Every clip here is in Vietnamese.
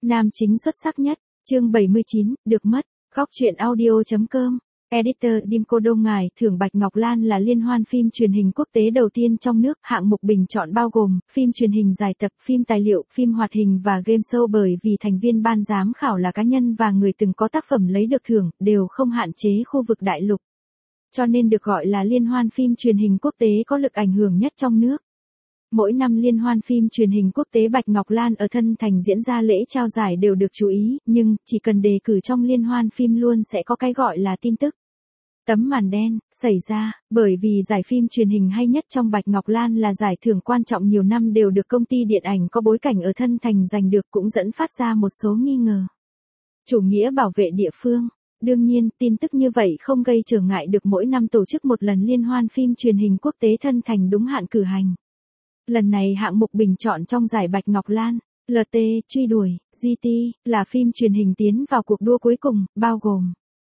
Nam chính xuất sắc nhất, chương 79, được mất, góc truyện audio.com. Editor Dimco Đông Ngải thưởng Bạch Ngọc Lan là liên hoan phim truyền hình quốc tế đầu tiên trong nước. Hạng mục bình chọn bao gồm phim truyền hình dài tập, phim tài liệu, phim hoạt hình và game show. Bởi vì thành viên ban giám khảo là cá nhân và người từng có tác phẩm lấy được thưởng, đều không hạn chế khu vực đại lục, cho nên được gọi là liên hoan phim truyền hình quốc tế có lực ảnh hưởng nhất trong nước. Mỗi năm liên hoan phim truyền hình quốc tế Bạch Ngọc Lan ở Thân Thành diễn ra lễ trao giải đều được chú ý, nhưng chỉ cần đề cử trong liên hoan phim luôn sẽ có cái gọi là tin tức tấm màn đen xảy ra, bởi vì giải phim truyền hình hay nhất trong Bạch Ngọc Lan là giải thưởng quan trọng nhiều năm đều được công ty điện ảnh có bối cảnh ở Thân Thành giành được, cũng dẫn phát ra một số nghi ngờ chủ nghĩa bảo vệ địa phương. Đương nhiên, tin tức như vậy không gây trở ngại được mỗi năm tổ chức một lần liên hoan phim truyền hình quốc tế Thân Thành đúng hạn cử hành. Lần này hạng mục bình chọn trong giải Bạch Ngọc Lan, LT, truy đuổi, GT, là phim truyền hình tiến vào cuộc đua cuối cùng, bao gồm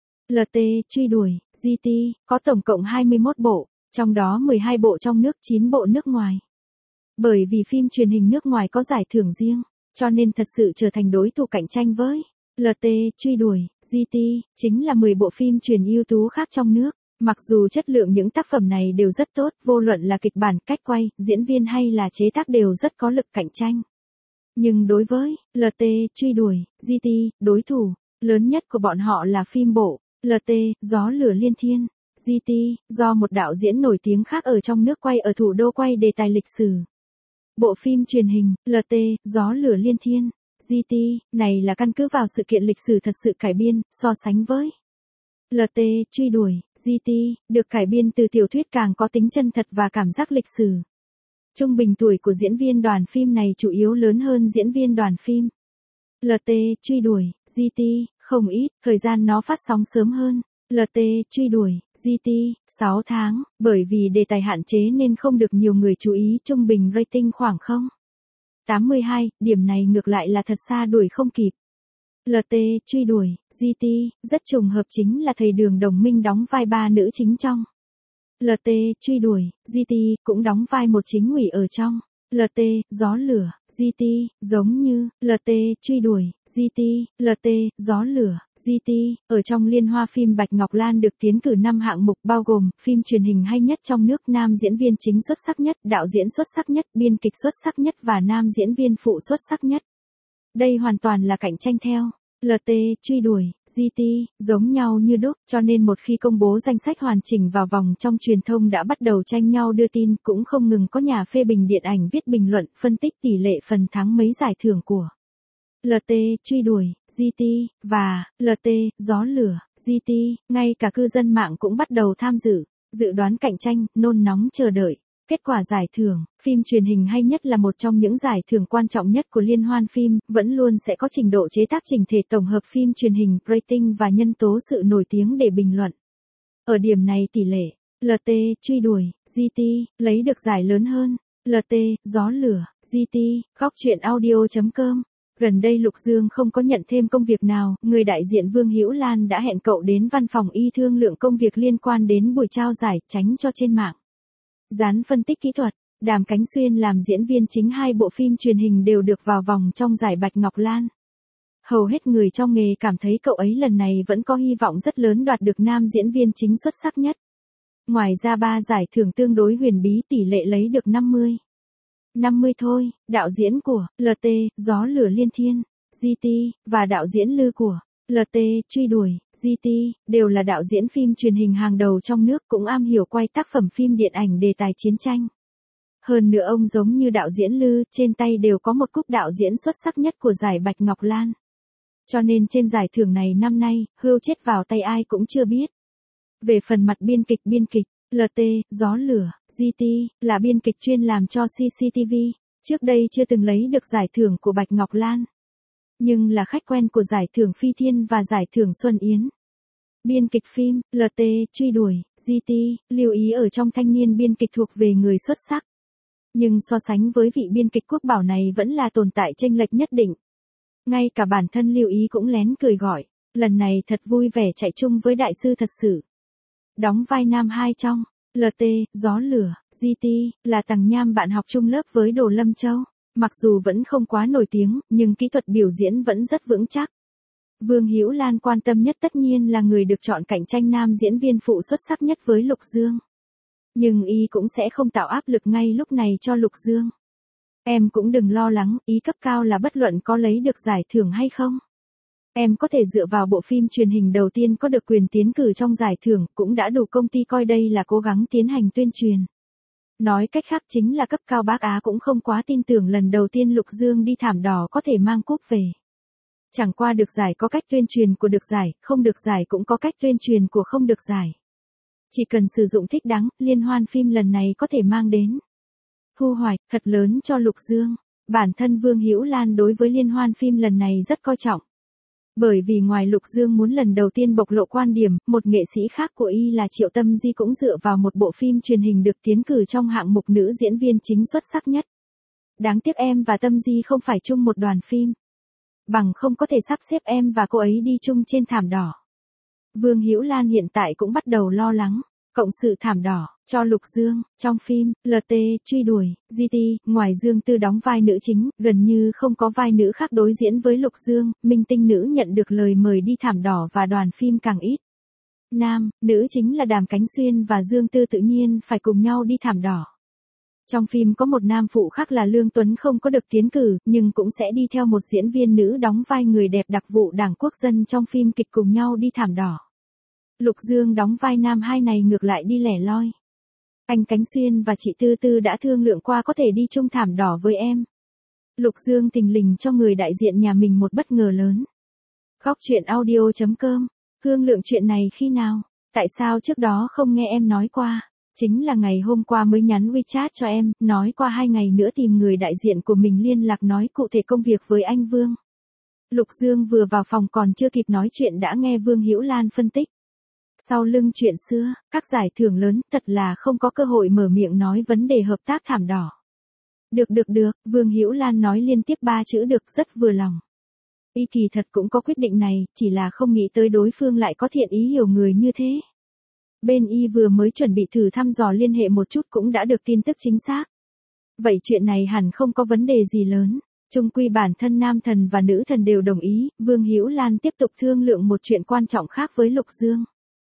LT, truy đuổi, GT, có tổng cộng 21 bộ, trong đó 12 bộ trong nước, 9 bộ nước ngoài. Bởi vì phim truyền hình nước ngoài có giải thưởng riêng, cho nên thật sự trở thành đối thủ cạnh tranh với LT, truy đuổi, GT, chính là 10 bộ phim truyền ưu tú khác trong nước. Mặc dù chất lượng những tác phẩm này đều rất tốt, vô luận là kịch bản, cách quay, diễn viên hay là chế tác đều rất có lực cạnh tranh. Nhưng đối với LT, truy đuổi, GT, đối thủ lớn nhất của bọn họ là phim bộ LT, Gió Lửa Liên Thiên. GT, do một đạo diễn nổi tiếng khác ở trong nước quay ở thủ đô, quay đề tài lịch sử. Bộ phim truyền hình LT, Gió Lửa Liên Thiên, GT, này là căn cứ vào sự kiện lịch sử thật sự cải biên, so sánh với LT, truy đuổi, GT, được cải biên từ tiểu thuyết càng có tính chân thật và cảm giác lịch sử. Trung bình tuổi của diễn viên đoàn phim này chủ yếu lớn hơn diễn viên đoàn phim LT, truy đuổi, GT, không ít, thời gian nó phát sóng sớm hơn LT, truy đuổi, GT, 6 tháng, bởi vì đề tài hạn chế nên không được nhiều người chú ý, trung bình rating khoảng 0,82, điểm này ngược lại là thật xa đuổi không kịp. LT, truy đuổi, GT, rất trùng hợp chính là thầy Đường Đồng Minh đóng vai ba nữ chính trong LT, truy đuổi, GT, cũng đóng vai một chính ủy ở trong LT, Gió Lửa, GT, giống như LT, truy đuổi, GT, LT, Gió Lửa, GT, ở trong liên hoa phim Bạch Ngọc Lan được tiến cử 5 hạng mục bao gồm phim truyền hình hay nhất trong nước, nam diễn viên chính xuất sắc nhất, đạo diễn xuất sắc nhất, biên kịch xuất sắc nhất và nam diễn viên phụ xuất sắc nhất. Đây hoàn toàn là cạnh tranh theo LT, truy đuổi, GT, giống nhau như đúc, cho nên một khi công bố danh sách hoàn chỉnh vào vòng trong truyền thông đã bắt đầu tranh nhau đưa tin, cũng không ngừng có nhà phê bình điện ảnh viết bình luận, phân tích tỷ lệ phần thắng mấy giải thưởng của LT, truy đuổi, GT, và LT, Gió Lửa, GT, ngay cả cư dân mạng cũng bắt đầu tham dự, dự đoán cạnh tranh, nôn nóng chờ đợi kết quả giải thưởng. Phim truyền hình hay nhất là một trong những giải thưởng quan trọng nhất của liên hoan phim, vẫn luôn sẽ có trình độ chế tác chỉnh thể tổng hợp phim truyền hình, rating và nhân tố sự nổi tiếng để bình luận. Ở điểm này tỷ lệ LT, truy đuổi, GT, lấy được giải lớn hơn LT, Gió Lửa, GT, góc truyện audio.com. Gần đây Lục Dương không có nhận thêm công việc nào, người đại diện Vương Hữu Lan đã hẹn cậu đến văn phòng y thương lượng công việc liên quan đến buổi trao giải, tránh cho trên mạng dán phân tích kỹ thuật. Đàm Cánh Xuyên làm diễn viên chính 2 bộ phim truyền hình đều được vào vòng trong giải Bạch Ngọc Lan. Hầu hết người trong nghề cảm thấy cậu ấy lần này vẫn có hy vọng rất lớn đoạt được nam diễn viên chính xuất sắc nhất. Ngoài ra 3 giải thưởng tương đối huyền bí, tỷ lệ lấy được 50 thôi, đạo diễn của LT, Gió Lửa Liên Thiên, GT, và đạo diễn Lư của LT, truy đuổi, GT, đều là đạo diễn phim truyền hình hàng đầu trong nước, cũng am hiểu quay tác phẩm phim điện ảnh đề tài chiến tranh. Hơn nữa ông giống như đạo diễn Lư, trên tay đều có một cúp đạo diễn xuất sắc nhất của giải Bạch Ngọc Lan. Cho nên trên giải thưởng này năm nay, hươu chết vào tay ai cũng chưa biết. Về phần mặt biên kịch, LT, Gió Lửa, GT, là biên kịch chuyên làm cho CCTV, trước đây chưa từng lấy được giải thưởng của Bạch Ngọc Lan, nhưng là khách quen của giải thưởng Phi Thiên và giải thưởng Xuân Yến. Biên kịch phim LT, truy đuổi, GT, lưu ý ở trong thanh niên biên kịch thuộc về người xuất sắc. Nhưng so sánh với vị biên kịch Quốc Bảo này vẫn là tồn tại chênh lệch nhất định. Ngay cả bản thân lưu ý cũng lén cười gọi, lần này thật vui vẻ chạy chung với đại sư thật sự. Đóng vai nam 2 trong LT, Gió Lửa, GT, là Tằng Nham, bạn học chung lớp với Đồ Lâm Châu. Mặc dù vẫn không quá nổi tiếng, nhưng kỹ thuật biểu diễn vẫn rất vững chắc. Vương Hữu Lan quan tâm nhất tất nhiên là người được chọn cạnh tranh nam diễn viên phụ xuất sắc nhất với Lục Dương. Nhưng y cũng sẽ không tạo áp lực ngay lúc này cho Lục Dương. Em cũng đừng lo lắng, ý cấp cao là bất luận có lấy được giải thưởng hay không. Em có thể dựa vào bộ phim truyền hình đầu tiên có được quyền tiến cử trong giải thưởng, cũng đã đủ công ty coi đây là cố gắng tiến hành tuyên truyền. Nói cách khác chính là cấp cao Bắc Á cũng không quá tin tưởng lần đầu tiên Lục Dương đi thảm đỏ có thể mang cúp về. Chẳng qua được giải có cách tuyên truyền của được giải, không được giải cũng có cách tuyên truyền của không được giải. Chỉ cần sử dụng thích đáng, liên hoan phim lần này có thể mang đến thu hoạch thật lớn cho Lục Dương. Bản thân Vương Hữu Lan đối với liên hoan phim lần này rất coi trọng. Bởi vì ngoài Lục Dương muốn lần đầu tiên bộc lộ quan điểm, một nghệ sĩ khác của y là Triệu Tâm Di cũng dựa vào một bộ phim truyền hình được tiến cử trong hạng mục nữ diễn viên chính xuất sắc nhất. Đáng tiếc em và Tâm Di không phải chung một đoàn phim. Bằng không có thể sắp xếp em và cô ấy đi chung trên thảm đỏ. Vương Hữu Lan hiện tại cũng bắt đầu lo lắng. Cộng sự thảm đỏ, cho Lục Dương, trong phim, LT, truy đuổi, GT, ngoài Dương Tư đóng vai nữ chính, gần như không có vai nữ khác đối diễn với Lục Dương, minh tinh nữ nhận được lời mời đi thảm đỏ và đoàn phim càng ít. Nam, nữ chính là Đàm Cánh Xuyên và Dương Tư tự nhiên phải cùng nhau đi thảm đỏ. Trong phim có một nam phụ khác là Lương Tuấn không có được tiến cử, nhưng cũng sẽ đi theo một diễn viên nữ đóng vai người đẹp đặc vụ Đảng Quốc dân trong phim kịch cùng nhau đi thảm đỏ. Lục Dương đóng vai nam hai này ngược lại đi lẻ loi. Anh Cánh Xuyên và chị Tư Tư đã thương lượng qua có thể đi chung thảm đỏ với em. Lục Dương thình lình cho người đại diện nhà mình một bất ngờ lớn. Góc truyện audio.com. Thương lượng chuyện này khi nào? Tại sao trước đó không nghe em nói qua? Chính là ngày hôm qua mới nhắn WeChat cho em, nói qua 2 ngày nữa tìm người đại diện của mình liên lạc nói cụ thể công việc với anh Vương. Lục Dương vừa vào phòng còn chưa kịp nói chuyện đã nghe Vương Hữu Lan phân tích. Sau lưng chuyện xưa, các giải thưởng lớn thật là không có cơ hội mở miệng nói vấn đề hợp tác thảm đỏ. Được, Vương Hữu Lan nói liên tiếp 3 chữ được rất vừa lòng. Y kỳ thật cũng có quyết định này, chỉ là không nghĩ tới đối phương lại có thiện ý hiểu người như thế. Bên Y vừa mới chuẩn bị thử thăm dò liên hệ một chút cũng đã được tin tức chính xác. Vậy chuyện này hẳn không có vấn đề gì lớn. Chung quy bản thân nam thần và nữ thần đều đồng ý, Vương Hữu Lan tiếp tục thương lượng một chuyện quan trọng khác với Lục Dương.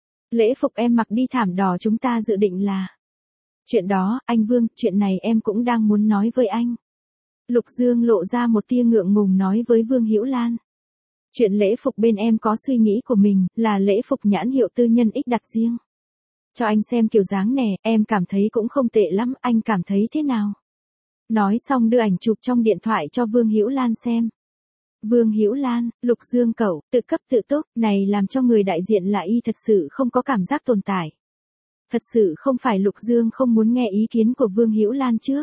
Lễ phục em mặc đi thảm đỏ chúng ta dự định là. Chuyện đó, anh Vương, chuyện này em cũng đang muốn nói với anh. Lục Dương lộ ra một tia ngượng ngùng nói với Vương Hữu Lan. Chuyện lễ phục bên em có suy nghĩ của mình, là lễ phục nhãn hiệu tư nhân X đặt riêng. Cho anh xem kiểu dáng nè, em cảm thấy cũng không tệ lắm, anh cảm thấy thế nào? Nói xong đưa ảnh chụp trong điện thoại cho Vương Hữu Lan xem. Vương Hữu Lan, Lục Dương cậu, tự cấp tự túc, này làm cho người đại diện là Y thật sự không có cảm giác tồn tại. Thật sự không phải Lục Dương không muốn nghe ý kiến của Vương Hữu Lan trước,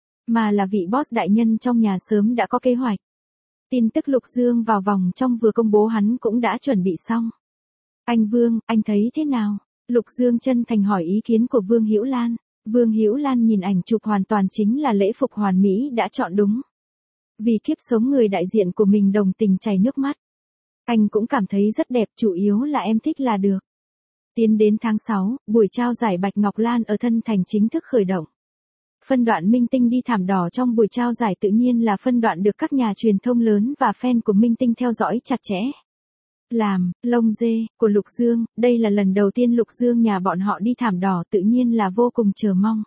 mà là vị boss đại nhân trong nhà sớm đã có kế hoạch. Tin tức Lục Dương vào vòng trong vừa công bố hắn cũng đã chuẩn bị xong. Anh Vương, anh thấy thế nào? Lục Dương chân thành hỏi ý kiến của Vương Hữu Lan. Vương Hữu Lan nhìn ảnh chụp hoàn toàn chính là lễ phục hoàn mỹ đã chọn đúng. Vì kiếp sống người đại diện của mình đồng tình chảy nước mắt. Anh cũng cảm thấy rất đẹp, chủ yếu là em thích là được. Tiến đến tháng 6, buổi trao giải Bạch Ngọc Lan ở Thân Thành chính thức khởi động. Phân đoạn minh tinh đi thảm đỏ trong buổi trao giải tự nhiên là phân đoạn được các nhà truyền thông lớn và fan của minh tinh theo dõi chặt chẽ. Làm, lông dê, của Lục Dương, đây là lần đầu tiên Lục Dương nhà bọn họ đi thảm đỏ tự nhiên là vô cùng chờ mong.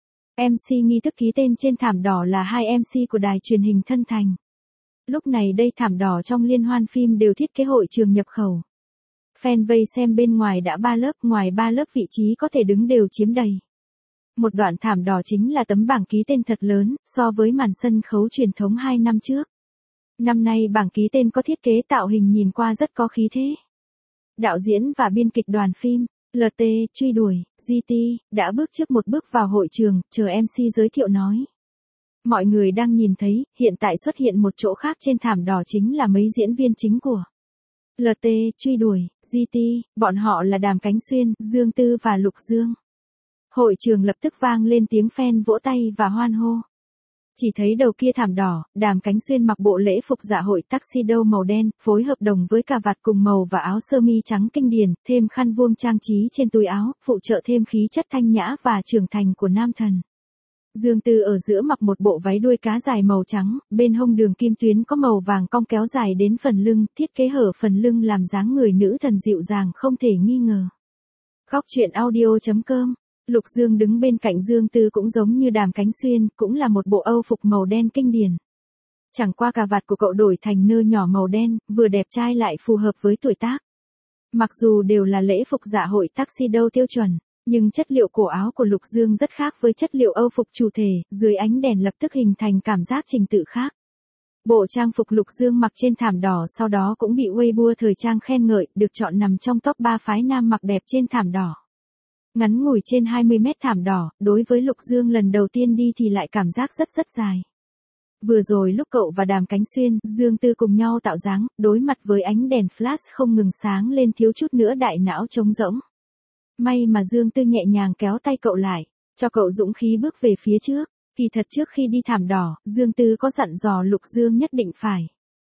MC nghi thức ký tên trên thảm đỏ là 2 MC của đài truyền hình Thân Thành. Lúc này đây thảm đỏ trong liên hoan phim đều thiết kế hội trường nhập khẩu. Fan vây xem bên ngoài đã 3 lớp, ngoài 3 lớp vị trí có thể đứng đều chiếm đầy. Một đoạn thảm đỏ chính là tấm bảng ký tên thật lớn, so với màn sân khấu truyền thống 2 năm trước. Năm nay bảng ký tên có thiết kế tạo hình nhìn qua rất có khí thế. Đạo diễn và biên kịch đoàn phim, LT, truy đuổi, GT, đã bước trước một bước vào hội trường, chờ MC giới thiệu nói. Mọi người đang nhìn thấy, hiện tại xuất hiện một chỗ khác trên thảm đỏ chính là mấy diễn viên chính của LT, truy đuổi, GT, bọn họ là Đàm Cánh Xuyên, Dương Tư và Lục Dương. Hội trường lập tức vang lên tiếng fan vỗ tay và hoan hô. Chỉ thấy đầu kia thảm đỏ, Đàm Cánh Xuyên mặc bộ lễ phục dạ hội tuxedo màu đen, phối hợp đồng với cà vạt cùng màu và áo sơ mi trắng kinh điển, thêm khăn vuông trang trí trên túi áo, phụ trợ thêm khí chất thanh nhã và trưởng thành của nam thần. Dương Tư ở giữa mặc một bộ váy đuôi cá dài màu trắng, bên hông đường kim tuyến có màu vàng cong kéo dài đến phần lưng, thiết kế hở phần lưng làm dáng người nữ thần dịu dàng không thể nghi ngờ. Góc truyện audio.com. Lục Dương đứng bên cạnh Dương Tư cũng giống như Đàm Cánh Xuyên, cũng là một bộ Âu phục màu đen kinh điển. Chẳng qua cà vạt của cậu đổi thành nơ nhỏ màu đen, vừa đẹp trai lại phù hợp với tuổi tác. Mặc dù đều là lễ phục dạ hội tuxedo tiêu chuẩn, nhưng chất liệu cổ áo của Lục Dương rất khác với chất liệu Âu phục chủ thể, dưới ánh đèn lập tức hình thành cảm giác trình tự khác. Bộ trang phục Lục Dương mặc trên thảm đỏ sau đó cũng bị Weibo thời trang khen ngợi, được chọn nằm trong top 3 phái nam mặc đẹp trên thảm đỏ. Ngắn ngủi trên 20 mét thảm đỏ, đối với Lục Dương lần đầu tiên đi thì lại cảm giác rất dài. Vừa rồi lúc cậu và Đàm Cánh Xuyên, Dương Tư cùng nhau tạo dáng, đối mặt với ánh đèn flash không ngừng sáng lên thiếu chút nữa đại não trống rỗng. May mà Dương Tư nhẹ nhàng kéo tay cậu lại, cho cậu dũng khí bước về phía trước. Kỳ thật trước khi đi thảm đỏ, Dương Tư có dặn dò Lục Dương nhất định phải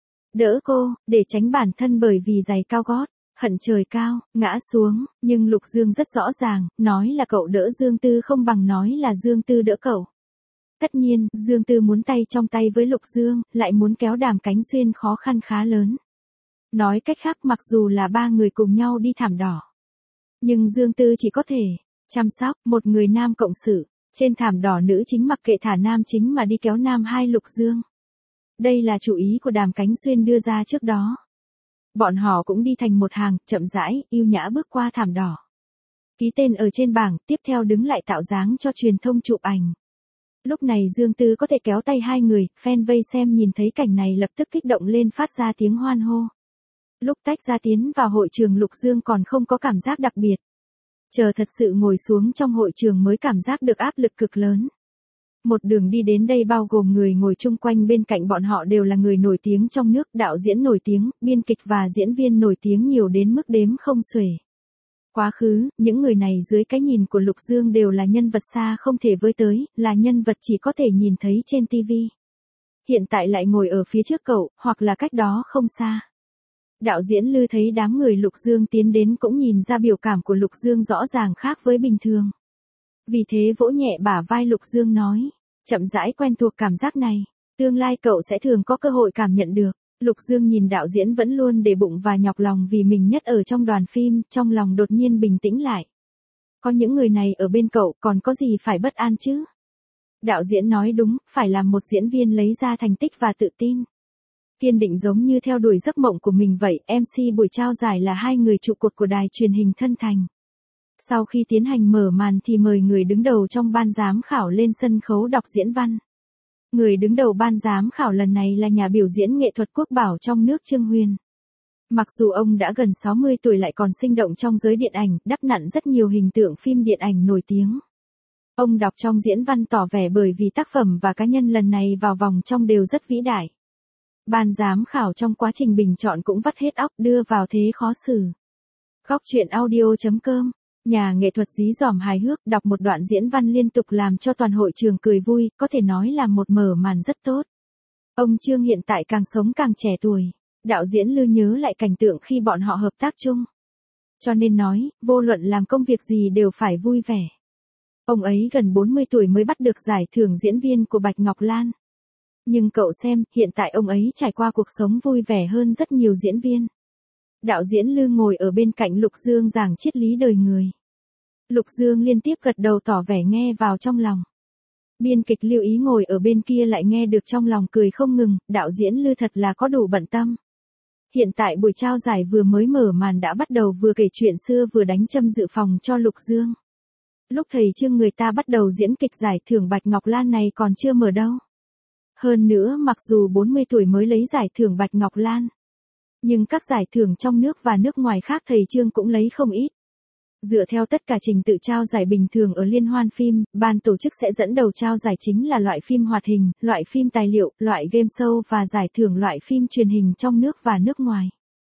đỡ cô, để tránh bản thân bởi vì giày cao gót, hận trời cao, ngã xuống, nhưng Lục Dương rất rõ ràng, nói là cậu đỡ Dương Tư không bằng nói là Dương Tư đỡ cậu. Tất nhiên, Dương Tư muốn tay trong tay với Lục Dương, lại muốn kéo Đàm Cánh Xuyên khó khăn khá lớn. Nói cách khác mặc dù là ba người cùng nhau đi thảm đỏ, nhưng Dương Tư chỉ có thể chăm sóc một người nam cộng sự. Trên thảm đỏ nữ chính mặc kệ thả nam chính mà đi kéo nam hai Lục Dương. Đây là chủ ý của Đàm Cánh Xuyên đưa ra trước đó. Bọn họ cũng đi thành một hàng, chậm rãi, yêu nhã bước qua thảm đỏ. Ký tên ở trên bảng, tiếp theo đứng lại tạo dáng cho truyền thông chụp ảnh. Lúc này Dương Tư có thể kéo tay hai người, fan vây xem nhìn thấy cảnh này lập tức kích động lên phát ra tiếng hoan hô. Lúc tách ra tiến vào hội trường Lục Dương còn không có cảm giác đặc biệt. Chờ thật sự ngồi xuống trong hội trường mới cảm giác được áp lực cực lớn. Một đường đi đến đây bao gồm người ngồi chung quanh bên cạnh bọn họ đều là người nổi tiếng trong nước, đạo diễn nổi tiếng, biên kịch và diễn viên nổi tiếng nhiều đến mức đếm không xuể. Quá khứ, những người này dưới cái nhìn của Lục Dương đều là nhân vật xa không thể với tới, là nhân vật chỉ có thể nhìn thấy trên TV. Hiện tại lại ngồi ở phía trước cậu, hoặc là cách đó không xa. Đạo diễn Lư thấy đám người Lục Dương tiến đến cũng nhìn ra biểu cảm của Lục Dương rõ ràng khác với bình thường. Vì thế vỗ nhẹ bả vai Lục Dương nói, chậm rãi quen thuộc cảm giác này, tương lai cậu sẽ thường có cơ hội cảm nhận được. Lục Dương nhìn đạo diễn vẫn luôn để bụng và nhọc lòng vì mình nhất ở trong đoàn phim, trong lòng đột nhiên bình tĩnh lại. Có những người này ở bên cậu còn có gì phải bất an chứ? Đạo diễn nói đúng, phải làm một diễn viên lấy ra thành tích và tự tin. Kiên định giống như theo đuổi giấc mộng của mình vậy, MC buổi trao giải là hai người trụ cột của đài truyền hình Thân Thành. Sau khi tiến hành mở màn thì mời người đứng đầu trong ban giám khảo lên sân khấu đọc diễn văn. Người đứng đầu ban giám khảo lần này là nhà biểu diễn nghệ thuật quốc bảo trong nước Trương Huyền. Mặc dù ông đã gần 60 tuổi lại còn sinh động trong giới điện ảnh, đắp nặn rất nhiều hình tượng phim điện ảnh nổi tiếng. Ông đọc trong diễn văn tỏ vẻ bởi vì tác phẩm và cá nhân lần này vào vòng trong đều rất vĩ đại. Ban giám khảo trong quá trình bình chọn cũng vắt hết óc đưa vào thế khó xử. Góc truyện audio.com. Nhà nghệ thuật dí dỏm hài hước đọc một đoạn diễn văn liên tục làm cho toàn hội trường cười vui, có thể nói là một mở màn rất tốt. Ông Trương hiện tại càng sống càng trẻ tuổi. Đạo diễn Lư nhớ lại cảnh tượng khi bọn họ hợp tác chung. Cho nên nói, vô luận làm công việc gì đều phải vui vẻ. Ông ấy gần 40 tuổi mới bắt được giải thưởng diễn viên của Bạch Ngọc Lan. Nhưng cậu xem, hiện tại ông ấy trải qua cuộc sống vui vẻ hơn rất nhiều diễn viên. Đạo diễn Lư ngồi ở bên cạnh Lục Dương giảng triết lý đời người. Lục Dương liên tiếp gật đầu tỏ vẻ nghe vào trong lòng. Biên kịch Lưu Ý ngồi ở bên kia lại nghe được trong lòng cười không ngừng, đạo diễn Lư thật là có đủ bận tâm. Hiện tại buổi trao giải vừa mới mở màn đã bắt đầu vừa kể chuyện xưa vừa đánh châm dự phòng cho Lục Dương. Lúc thầy Trương người ta bắt đầu diễn kịch giải thưởng Bạch Ngọc Lan này còn chưa mở đâu. Hơn nữa mặc dù 40 tuổi mới lấy giải thưởng Bạch Ngọc Lan, nhưng các giải thưởng trong nước và nước ngoài khác thầy Trương cũng lấy không ít. Dựa theo tất cả trình tự trao giải bình thường ở liên hoan phim, ban tổ chức sẽ dẫn đầu trao giải chính là loại phim hoạt hình, loại phim tài liệu, loại game show và giải thưởng loại phim truyền hình trong nước và nước ngoài.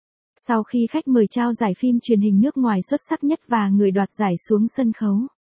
Sau khi khách mời trao giải phim truyền hình nước ngoài xuất sắc nhất và người đoạt giải xuống sân khấu,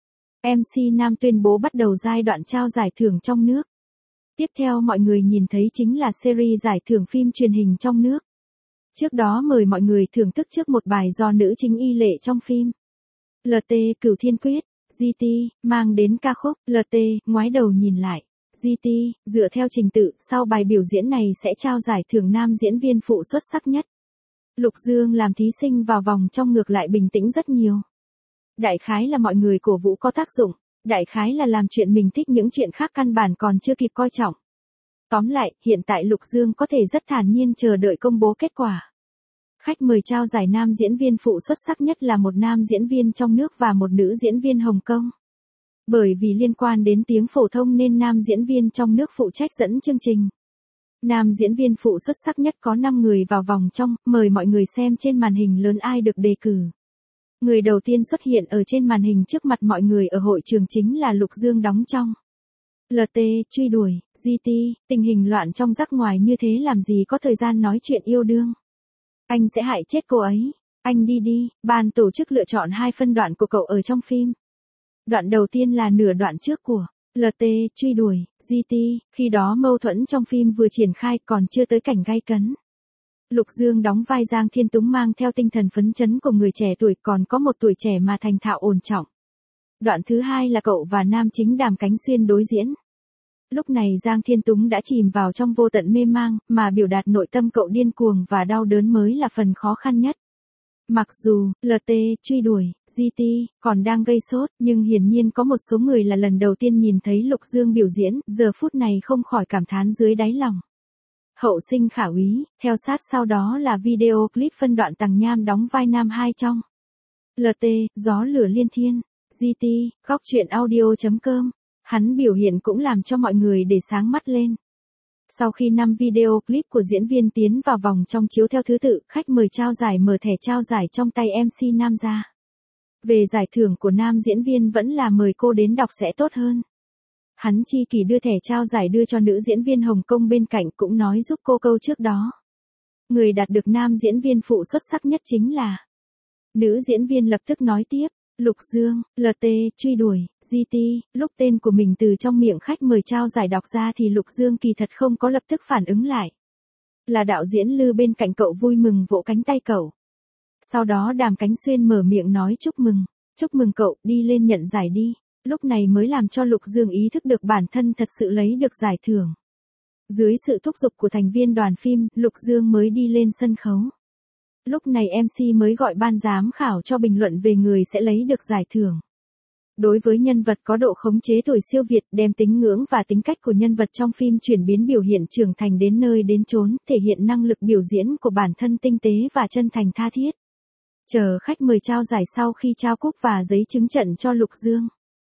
MC Nam tuyên bố bắt đầu giai đoạn trao giải thưởng trong nước. Tiếp theo mọi người nhìn thấy chính là series giải thưởng phim truyền hình trong nước. Trước đó mời mọi người thưởng thức trước một bài do nữ chính Y Lệ trong phim LT Cửu Thiên Quyết. GT, mang đến ca khúc LT, ngoái đầu nhìn lại. GT, dựa theo trình tự, sau bài biểu diễn này sẽ trao giải thưởng nam diễn viên phụ xuất sắc nhất. Lục Dương làm thí sinh vào vòng trong ngược lại bình tĩnh rất nhiều. Đại khái là mọi người cổ vũ có tác dụng, đại khái là làm chuyện mình thích, những chuyện khác căn bản còn chưa kịp coi trọng. Tóm lại, hiện tại Lục Dương có thể rất thản nhiên chờ đợi công bố kết quả. Khách mời trao giải nam diễn viên phụ xuất sắc nhất là một nam diễn viên trong nước và một nữ diễn viên Hồng Kông. Bởi vì liên quan đến tiếng phổ thông nên nam diễn viên trong nước phụ trách dẫn chương trình. Nam diễn viên phụ xuất sắc nhất có 5 người vào vòng trong, mời mọi người xem trên màn hình lớn ai được đề cử. Người đầu tiên xuất hiện ở trên màn hình trước mặt mọi người ở hội trường chính là Lục Dương đóng trong LT, truy đuổi, GT, tình hình loạn trong rắc ngoài như thế làm gì có thời gian nói chuyện yêu đương. Anh sẽ hại chết cô ấy, anh đi đi, ban tổ chức lựa chọn 2 phân đoạn của cậu ở trong phim. Đoạn đầu tiên là nửa đoạn trước của LT, truy đuổi, GT, khi đó mâu thuẫn trong phim vừa triển khai còn chưa tới cảnh gay cấn. Lục Dương đóng vai Giang Thiên Túng mang theo tinh thần phấn chấn của người trẻ tuổi còn có một tuổi trẻ mà thành thạo ổn trọng. Đoạn thứ 2 là cậu và nam chính Đàm Cánh Xuyên đối diễn. Lúc này Giang Thiên Túng đã chìm vào trong vô tận mê mang, mà biểu đạt nội tâm cậu điên cuồng và đau đớn mới là phần khó khăn nhất. Mặc dù, LT, truy đuổi, GT, còn đang gây sốt, nhưng hiển nhiên có một số người là lần đầu tiên nhìn thấy Lục Dương biểu diễn, giờ phút này không khỏi cảm thán dưới đáy lòng. Hậu sinh khả úy, theo sát sau đó là video clip phân đoạn Tằng Nham đóng vai nam 2 trong LT, gió lửa liên thiên, GT, góc truyện audio.com. Hắn biểu hiện cũng làm cho mọi người để sáng mắt lên. Sau khi 5 video clip của diễn viên tiến vào vòng trong chiếu theo thứ tự, khách mời trao giải mở thẻ trao giải trong tay MC nam ra. Về giải thưởng của nam diễn viên vẫn là mời cô đến đọc sẽ tốt hơn. Hắn chi kỷ đưa thẻ trao giải đưa cho nữ diễn viên Hồng Kông bên cạnh cũng nói giúp cô câu trước đó. Người đạt được nam diễn viên phụ xuất sắc nhất chính là. Nữ diễn viên lập tức nói tiếp. Lục Dương, LT, truy đuổi, GT, lúc tên của mình từ trong miệng khách mời trao giải đọc ra thì Lục Dương kỳ thật không có lập tức phản ứng lại. Là đạo diễn Lư bên cạnh cậu vui mừng vỗ cánh tay cậu. Sau đó Đàm Cánh Xuyên mở miệng nói chúc mừng cậu, đi lên nhận giải đi. Lúc này mới làm cho Lục Dương ý thức được bản thân thật sự lấy được giải thưởng. Dưới sự thúc giục của thành viên đoàn phim, Lục Dương mới đi lên sân khấu. Lúc này MC mới gọi ban giám khảo cho bình luận về người sẽ lấy được giải thưởng. Đối với nhân vật có độ khống chế tuổi siêu việt, đem tính ngưỡng và tính cách của nhân vật trong phim chuyển biến biểu hiện trưởng thành đến nơi đến chốn, thể hiện năng lực biểu diễn của bản thân tinh tế và chân thành tha thiết. Chờ khách mời trao giải sau khi trao cúp và giấy chứng nhận cho Lục Dương.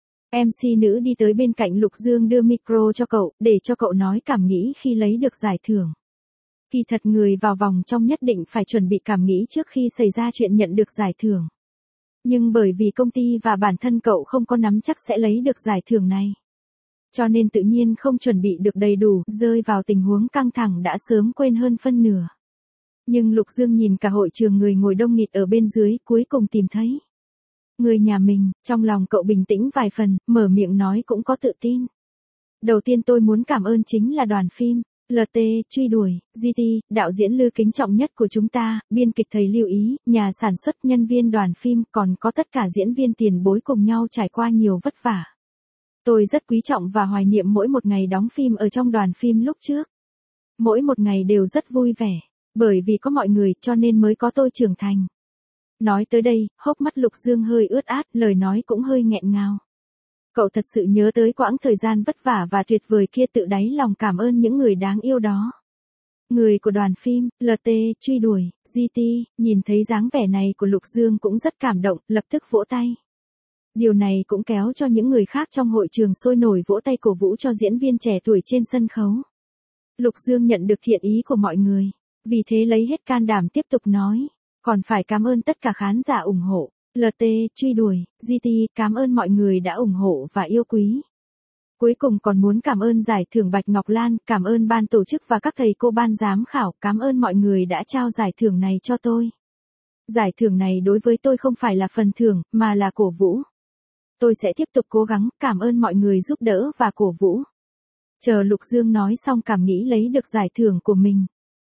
MC nữ đi tới bên cạnh Lục Dương đưa micro cho cậu, để cho cậu nói cảm nghĩ khi lấy được giải thưởng. Kỳ thật người vào vòng trong nhất định phải chuẩn bị cảm nghĩ trước khi xảy ra chuyện nhận được giải thưởng. Nhưng bởi vì công ty và bản thân cậu không có nắm chắc sẽ lấy được giải thưởng này. Cho nên tự nhiên không chuẩn bị được đầy đủ, rơi vào tình huống căng thẳng đã sớm quên hơn phân nửa. Nhưng Lục Dương nhìn cả hội trường người ngồi đông nghịt ở bên dưới, cuối cùng tìm thấy người nhà mình, trong lòng cậu bình tĩnh vài phần, mở miệng nói cũng có tự tin. Đầu tiên tôi muốn cảm ơn chính là đoàn phim LT, truy đuổi, GT, đạo diễn Lư kính trọng nhất của chúng ta, biên kịch thầy Lưu Ý, nhà sản xuất, nhân viên đoàn phim, còn có tất cả diễn viên tiền bối cùng nhau trải qua nhiều vất vả. Tôi rất quý trọng và hoài niệm mỗi một ngày đóng phim ở trong đoàn phim lúc trước. Mỗi một ngày đều rất vui vẻ, bởi vì có mọi người cho nên mới có tôi trưởng thành. Nói tới đây, hốc mắt Lục Dương hơi ướt át, lời nói cũng hơi nghẹn ngào. Cậu thật sự nhớ tới quãng thời gian vất vả và tuyệt vời kia, tự đáy lòng cảm ơn những người đáng yêu đó. Người của đoàn phim, LT, truy đuổi, GT, nhìn thấy dáng vẻ này của Lục Dương cũng rất cảm động, lập tức vỗ tay. Điều này cũng kéo cho những người khác trong hội trường sôi nổi vỗ tay cổ vũ cho diễn viên trẻ tuổi trên sân khấu. Lục Dương nhận được thiện ý của mọi người, vì thế lấy hết can đảm tiếp tục nói, còn phải cảm ơn tất cả khán giả ủng hộ. LT, truy đuổi, GT, cảm ơn mọi người đã ủng hộ và yêu quý. Cuối cùng còn muốn cảm ơn giải thưởng Bạch Ngọc Lan, cảm ơn ban tổ chức và các thầy cô ban giám khảo, cảm ơn mọi người đã trao giải thưởng này cho tôi. Giải thưởng này đối với tôi không phải là phần thưởng, mà là cổ vũ. Tôi sẽ tiếp tục cố gắng, cảm ơn mọi người giúp đỡ và cổ vũ. Chờ Lục Dương nói xong cảm nghĩ lấy được giải thưởng của mình.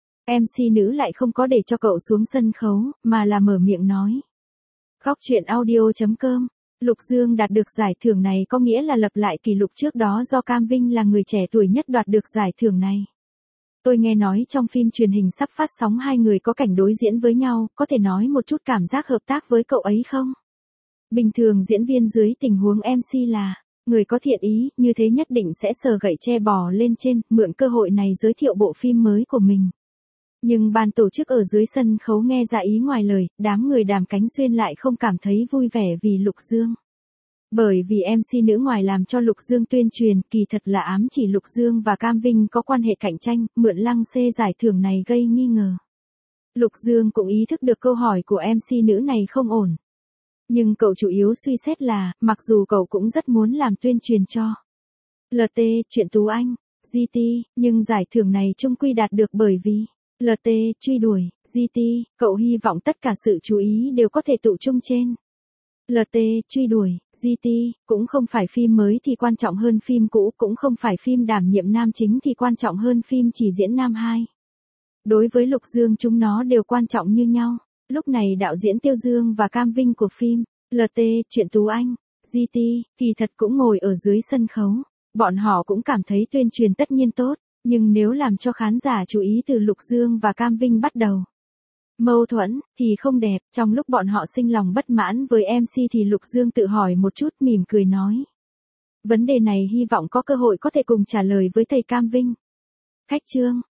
MC nữ lại không có để cho cậu xuống sân khấu, mà là mở miệng nói. Góc truyện audio.com Lục Dương đạt được giải thưởng này có nghĩa là lập lại kỷ lục trước đó do Cam Vinh là người trẻ tuổi nhất đoạt được giải thưởng này. Tôi nghe nói trong phim truyền hình sắp phát sóng hai người có cảnh đối diễn với nhau, có thể nói một chút cảm giác hợp tác với cậu ấy không? Bình thường diễn viên dưới tình huống MC là người có thiện ý, như thế nhất định sẽ sờ gậy tre bò lên trên, mượn cơ hội này giới thiệu bộ phim mới của mình. Nhưng ban tổ chức ở dưới sân khấu nghe ra ý ngoài lời, đám người Đàm Cánh Xuyên lại không cảm thấy vui vẻ vì Lục Dương. Bởi vì MC nữ ngoài làm cho Lục Dương tuyên truyền, kỳ thật là ám chỉ Lục Dương và Cam Vinh có quan hệ cạnh tranh, mượn lăng xê giải thưởng này gây nghi ngờ. Lục Dương cũng ý thức được câu hỏi của MC nữ này không ổn. Nhưng cậu chủ yếu suy xét là, mặc dù cậu cũng rất muốn làm tuyên truyền cho LT, Truyện Tú Anh, GT, nhưng giải thưởng này chung quy đạt được bởi vì LT truy đuổi, GT, cậu hy vọng tất cả sự chú ý đều có thể tụ chung trên LT truy đuổi, GT, cũng không phải phim mới thì quan trọng hơn phim cũ, cũng không phải phim đảm nhiệm nam chính thì quan trọng hơn phim chỉ diễn nam hai. Đối với Lục Dương chúng nó đều quan trọng như nhau. Lúc này đạo diễn Tiêu Dương và Cam Vinh của phim LT, Truyện Tú Anh, GT, kỳ thật cũng ngồi ở dưới sân khấu. Bọn họ cũng cảm thấy tuyên truyền tất nhiên tốt, nhưng nếu làm cho khán giả chú ý từ Lục Dương và Cam Vinh bắt đầu mâu thuẫn, thì không đẹp. Trong lúc bọn họ sinh lòng bất mãn với MC thì Lục Dương tự hỏi một chút, mỉm cười nói. Vấn đề này hy vọng có cơ hội có thể cùng trả lời với thầy Cam Vinh. Khách trương.